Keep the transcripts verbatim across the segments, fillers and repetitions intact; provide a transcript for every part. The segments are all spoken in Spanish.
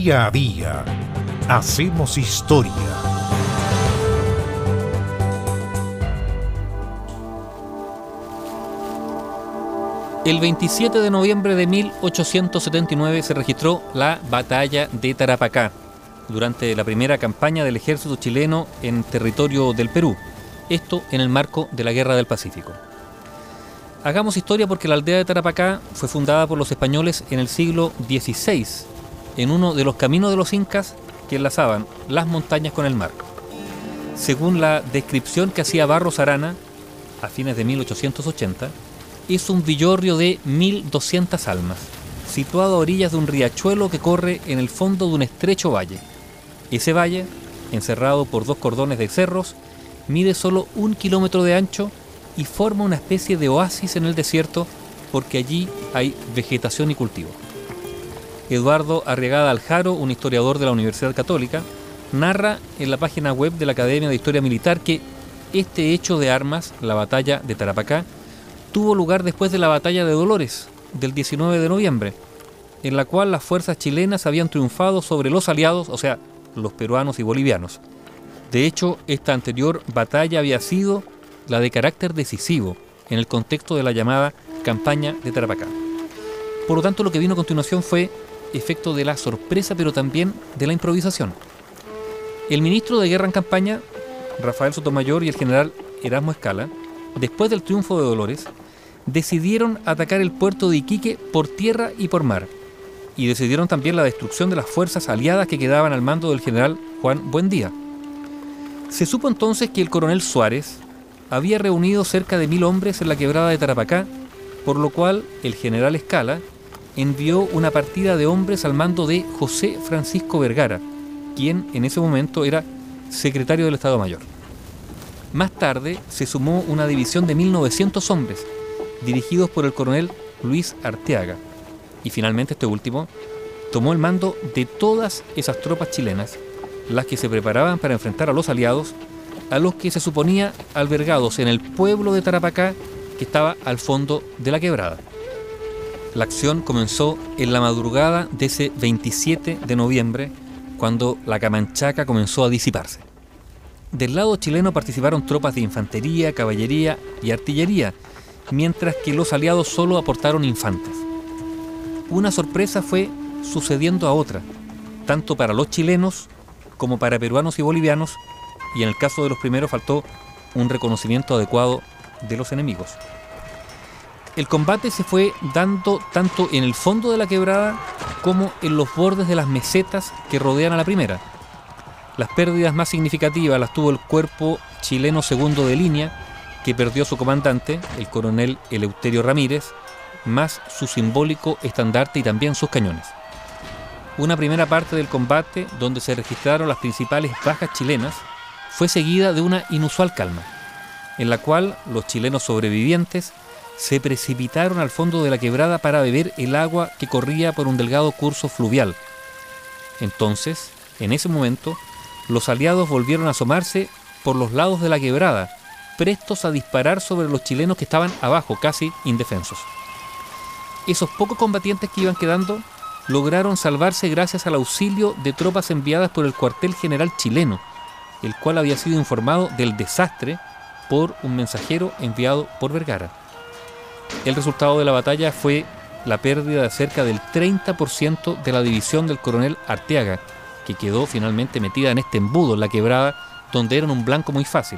Día a día hacemos historia. El veintisiete de noviembre de mil ochocientos setenta y nueve se registró la Batalla de Tarapacá, durante la primera campaña del ejército chileno en territorio del Perú, esto en el marco de la Guerra del Pacífico. Hagamos historia porque la aldea de Tarapacá fue fundada por los españoles en el siglo dieciséis, en uno de los caminos de los incas que enlazaban las montañas con el mar. Según la descripción que hacía Barros Arana, a fines de mil ochocientos ochenta, es un villorrio de mil doscientas almas, situado a orillas de un riachuelo que corre en el fondo de un estrecho valle. Ese valle, encerrado por dos cordones de cerros, mide solo un kilómetro de ancho y forma una especie de oasis en el desierto porque allí hay vegetación y cultivo. Eduardo Arriagada Aljaro, un historiador de la Universidad Católica, narra en la página web de la Academia de Historia Militar que este hecho de armas, la batalla de Tarapacá, tuvo lugar después de la batalla de Dolores, del diecinueve de noviembre, en la cual las fuerzas chilenas habían triunfado sobre los aliados, o sea, los peruanos y bolivianos. De hecho, esta anterior batalla había sido la de carácter decisivo en el contexto de la llamada campaña de Tarapacá. Por lo tanto, lo que vino a continuación fue efecto de la sorpresa, pero también de la improvisación. El ministro de Guerra en campaña, Rafael Sotomayor, y el general Erasmo Escala, después del triunfo de Dolores, decidieron atacar el puerto de Iquique por tierra y por mar, y decidieron también la destrucción de las fuerzas aliadas que quedaban al mando del general Juan Buendía. Se supo entonces que el coronel Suárez había reunido cerca de mil hombres en la quebrada de Tarapacá, por lo cual el general Escala envió una partida de hombres al mando de José Francisco Vergara, quien en ese momento era secretario del Estado Mayor. Más tarde se sumó una división de mil novecientos hombres, dirigidos por el coronel Luis Arteaga, y finalmente este último tomó el mando de todas esas tropas chilenas, las que se preparaban para enfrentar a los aliados, a los que se suponía albergados en el pueblo de Tarapacá, que estaba al fondo de la quebrada. La acción comenzó en la madrugada de ese veintisiete de noviembre, cuando la Camanchaca comenzó a disiparse. Del lado chileno participaron tropas de infantería, caballería y artillería, mientras que los aliados solo aportaron infantes. Una sorpresa fue sucediendo a otra, tanto para los chilenos como para peruanos y bolivianos, y en el caso de los primeros faltó un reconocimiento adecuado de los enemigos. El combate se fue dando tanto en el fondo de la quebrada como en los bordes de las mesetas que rodean a la primera. Las pérdidas más significativas las tuvo el cuerpo chileno segundo de línea, que perdió a su comandante, el coronel Eleuterio Ramírez, más su simbólico estandarte y también sus cañones. Una primera parte del combate, donde se registraron las principales bajas chilenas, fue seguida de una inusual calma, en la cual los chilenos sobrevivientes se precipitaron al fondo de la quebrada para beber el agua que corría por un delgado curso fluvial. Entonces, en ese momento, los aliados volvieron a asomarse por los lados de la quebrada, prestos a disparar sobre los chilenos que estaban abajo, casi indefensos. Esos pocos combatientes que iban quedando lograron salvarse gracias al auxilio de tropas enviadas por el cuartel general chileno, el cual había sido informado del desastre por un mensajero enviado por Vergara. El resultado de la batalla fue la pérdida de cerca del treinta por ciento de la división del coronel Arteaga, que quedó finalmente metida en este embudo, en la quebrada, donde eran un blanco muy fácil.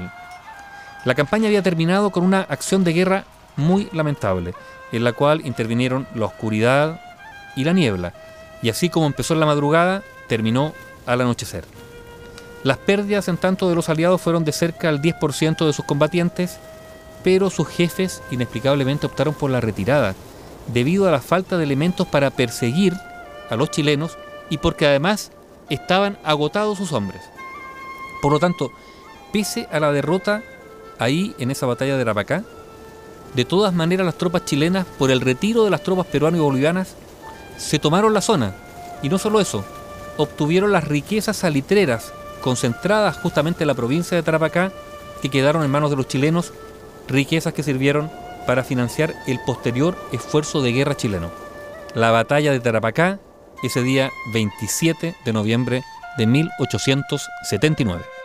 La campaña había terminado con una acción de guerra muy lamentable, en la cual intervinieron la oscuridad y la niebla, y así como empezó en la madrugada, terminó al anochecer. Las pérdidas en tanto de los aliados fueron de cerca del diez por ciento de sus combatientes, pero sus jefes inexplicablemente optaron por la retirada, debido a la falta de elementos para perseguir a los chilenos y porque además estaban agotados sus hombres. Por lo tanto, pese a la derrota ahí en esa batalla de Tarapacá, de todas maneras las tropas chilenas, por el retiro de las tropas peruanas y bolivianas, se tomaron la zona, y no solo eso, obtuvieron las riquezas salitreras concentradas justamente en la provincia de Tarapacá, que quedaron en manos de los chilenos, riquezas que sirvieron para financiar el posterior esfuerzo de guerra chileno. La batalla de Tarapacá ese día veintisiete de noviembre de mil ochocientos setenta y nueve.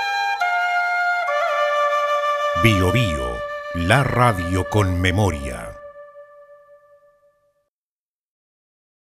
Bio Bio, la radio con memoria.